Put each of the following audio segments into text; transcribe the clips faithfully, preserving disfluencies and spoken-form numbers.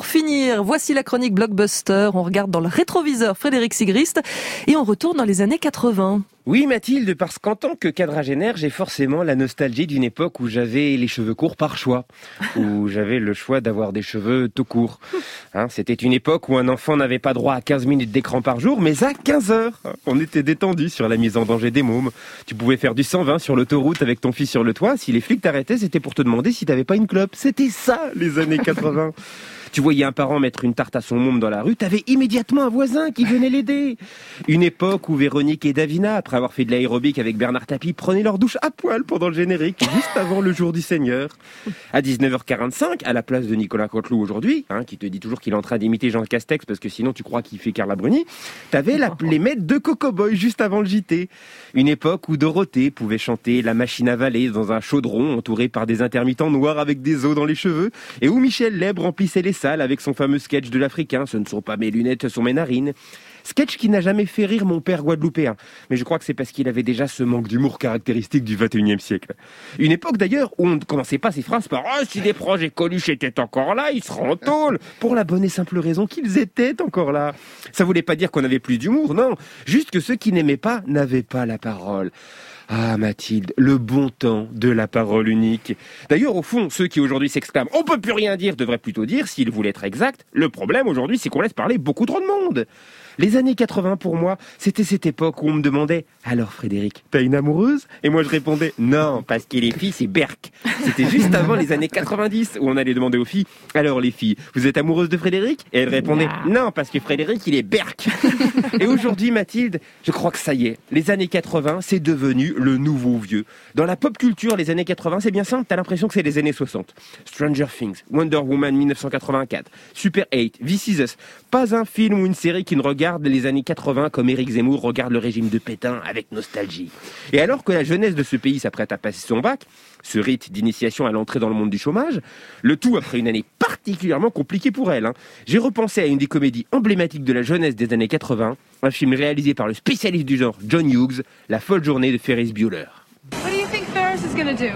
pour finir, voici la chronique Blockbuster. On regarde dans le rétroviseur Frédéric Sigrist et on retourne dans les années quatre-vingts. Oui Mathilde, parce qu'en tant que quadragénaire, j'ai forcément la nostalgie d'une époque où j'avais les cheveux courts par choix, où j'avais le choix d'avoir des cheveux tout courts. Hein, c'était une époque où un enfant n'avait pas droit à quinze minutes d'écran par jour, mais à quinze heures. On était détendu sur la mise en danger des mômes. Tu pouvais faire du cent vingt sur l'autoroute avec ton fils sur le toit. Si les flics t'arrêtaient, c'était pour te demander si t'avais pas une clope. C'était ça, les années quatre-vingts. Tu voyais un parent mettre une tarte à son môme dans la rue, t'avais immédiatement un voisin qui venait l'aider. Une époque où Véronique et Davina, après avoir fait de l'aérobic avec Bernard Tapie, prenaient leur douche à poil pendant le générique, juste avant le jour du Seigneur. À dix-neuf heures quarante-cinq, à la place de Nicolas Canteloup aujourd'hui, hein, qui te dit toujours qu'il est en train d'imiter Jean Castex parce que sinon tu crois qu'il fait Carla Bruni, t'avais la, les maîtres de Coco Boy juste avant le J T. Une époque où Dorothée pouvait chanter La machine à valer dans un chaudron entouré par des intermittents noirs avec des os dans les cheveux, et où Michel Leb remplissait les salles avec son fameux sketch de l'Africain, ce ne sont pas mes lunettes, ce sont mes narines. Sketch qui n'a jamais fait rire mon père guadeloupéen, mais je crois que c'est parce qu'il avait déjà ce manque d'humour caractéristique du vingt et unième siècle. Une époque d'ailleurs où on ne commençait pas ces phrases par « Ah, si des projets Coluche étaient encore là, ils seraient en tôle !» pour la bonne et simple raison qu'ils étaient encore là. Ça voulait pas dire qu'on avait plus d'humour, non, juste que ceux qui n'aimaient pas n'avaient pas la parole. Ah Mathilde, le bon temps de la parole unique. D'ailleurs, au fond, ceux qui aujourd'hui s'exclament « On peut plus rien dire » devraient plutôt dire, s'ils voulaient être exacts, le problème aujourd'hui, c'est qu'on laisse parler beaucoup trop de monde. Les années quatre-vingts, pour moi, c'était cette époque où on me demandait « Alors Frédéric, t'as une amoureuse ?» Et moi je répondais « Non, parce que les filles, c'est Berk. » C'était juste avant les années quatre-vingt-dix où on allait demander aux filles « Alors les filles, vous êtes amoureuses de Frédéric ?» Et elles répondaient « Non, parce que Frédéric, il est Berk. » Et aujourd'hui, Mathilde, je crois que ça y est, les années quatre-vingts, c'est devenu le nouveau vieux. Dans la pop culture, les années quatre-vingts, c'est bien simple, t'as l'impression que c'est les années soixante. Stranger Things, Wonder Woman dix-neuf cent quatre-vingt-quatre, Super eight, This Is Us. Pas un film ou une série qui ne regarde les années quatre-vingts comme Éric Zemmour regarde le régime de Pétain avec nostalgie. Et alors que la jeunesse de ce pays s'apprête à passer son bac, ce rite d'initiation à l'entrée dans le monde du chômage, le tout après une année particulièrement compliquée pour elle, hein, j'ai repensé à une des comédies emblématiques de la jeunesse des années quatre-vings, un film réalisé par le spécialiste du genre John Hughes, La folle journée de Ferris Bueller. What do you think Ferris is gonna do?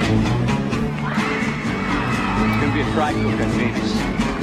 It's gonna be a fry cook on Venus.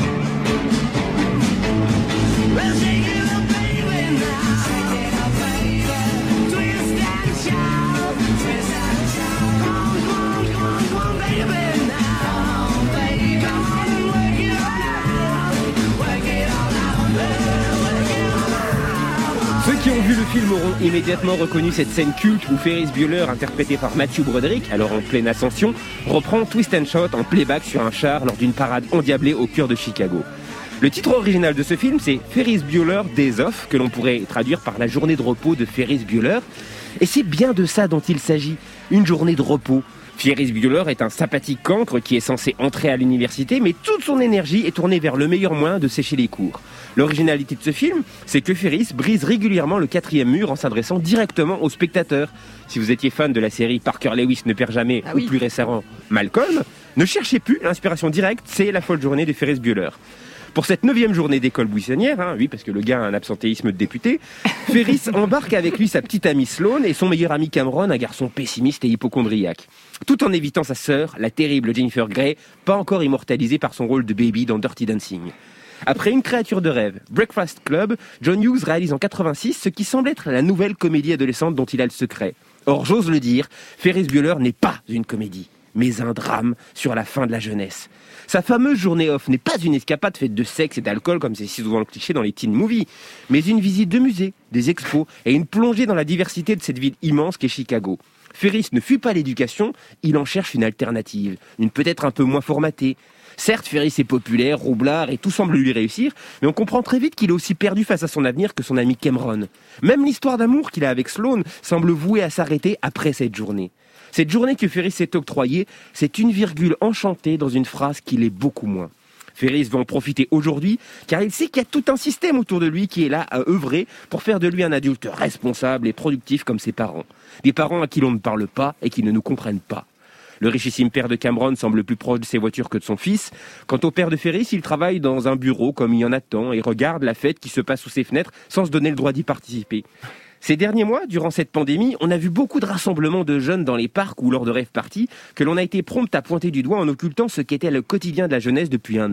Ceux qui ont vu le film auront immédiatement reconnu cette scène culte où Ferris Bueller, interprété par Matthew Broderick, alors en pleine ascension, reprend Twist and Shout en playback sur un char lors d'une parade endiablée au cœur de Chicago. Le titre original de ce film, c'est Ferris Bueller Days Off, que l'on pourrait traduire par la journée de repos de Ferris Bueller. Et c'est bien de ça dont il s'agit, une journée de repos. Ferris Bueller est un sympathique cancre qui est censé entrer à l'université, mais toute son énergie est tournée vers le meilleur moyen de sécher les cours. L'originalité de ce film, c'est que Ferris brise régulièrement le quatrième mur en s'adressant directement aux spectateurs. Si vous étiez fan de la série Parker Lewis ne perd jamais, ah oui. ou plus récemment Malcolm, ne cherchez plus, l'inspiration directe, c'est La folle journée de Ferris Bueller. Pour cette neuvième journée d'école buissonnière, hein, oui, parce que le gars a un absentéisme de député, Ferris embarque avec lui sa petite amie Sloane et son meilleur ami Cameron, un garçon pessimiste et hypocondriaque. Tout en évitant sa sœur, la terrible Jennifer Grey, pas encore immortalisée par son rôle de baby dans Dirty Dancing. Après Une créature de rêve, Breakfast Club, John Hughes réalise en quatre-vingt-six ce qui semble être la nouvelle comédie adolescente dont il a le secret. Or, j'ose le dire, Ferris Bueller n'est pas une comédie, mais un drame sur la fin de la jeunesse. Sa fameuse journée off n'est pas une escapade faite de sexe et d'alcool comme c'est si souvent le cliché dans les teen movies, mais une visite de musée, des expos et une plongée dans la diversité de cette ville immense qu'est Chicago. Ferris ne fuit pas l'éducation, il en cherche une alternative, une peut-être un peu moins formatée. Certes, Ferris est populaire, roublard et tout semble lui réussir, mais on comprend très vite qu'il est aussi perdu face à son avenir que son ami Cameron. Même l'histoire d'amour qu'il a avec Sloane semble vouée à s'arrêter après cette journée. Cette journée que Ferris s'est octroyée, c'est une virgule enchantée dans une phrase qui l'est beaucoup moins. Ferris va en profiter aujourd'hui, car il sait qu'il y a tout un système autour de lui qui est là à œuvrer pour faire de lui un adulte responsable et productif comme ses parents. Des parents à qui l'on ne parle pas et qui ne nous comprennent pas. Le richissime père de Cameron semble plus proche de ses voitures que de son fils. Quant au père de Ferris, il travaille dans un bureau comme il y en a tant et regarde la fête qui se passe sous ses fenêtres sans se donner le droit d'y participer. Ces derniers mois, durant cette pandémie, on a vu beaucoup de rassemblements de jeunes dans les parcs ou lors de rave parties que l'on a été prompt à pointer du doigt en occultant ce qu'était le quotidien de la jeunesse depuis un an.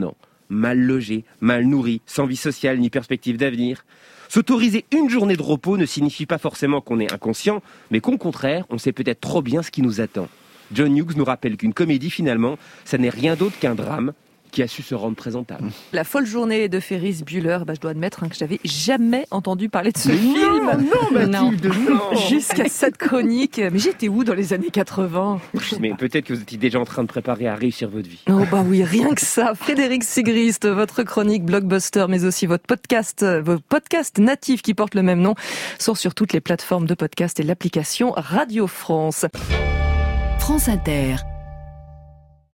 mal logé, mal nourri, sans vie sociale ni perspective d'avenir. S'autoriser une journée de repos ne signifie pas forcément qu'on est inconscient, mais qu'au contraire, on sait peut-être trop bien ce qui nous attend. John Hughes nous rappelle qu'une comédie, finalement, ça n'est rien d'autre qu'un drame qui a su se rendre présentable. La folle journée de Ferris Bueller, bah, je dois admettre hein, que je n'avais jamais entendu parler de ce Mais film. Non, non, Mathilde, non. Jusqu'à cette chronique. Mais j'étais où dans les années quatre-vingts? Mais peut-être que vous étiez déjà en train de préparer à réussir votre vie. Oh bah oui, rien que ça. Frédéric Sigrist, votre chronique Blockbuster, mais aussi votre podcast, vos podcasts natifs qui portent le même nom, sont sur toutes les plateformes de podcast et l'application Radio France. France Inter.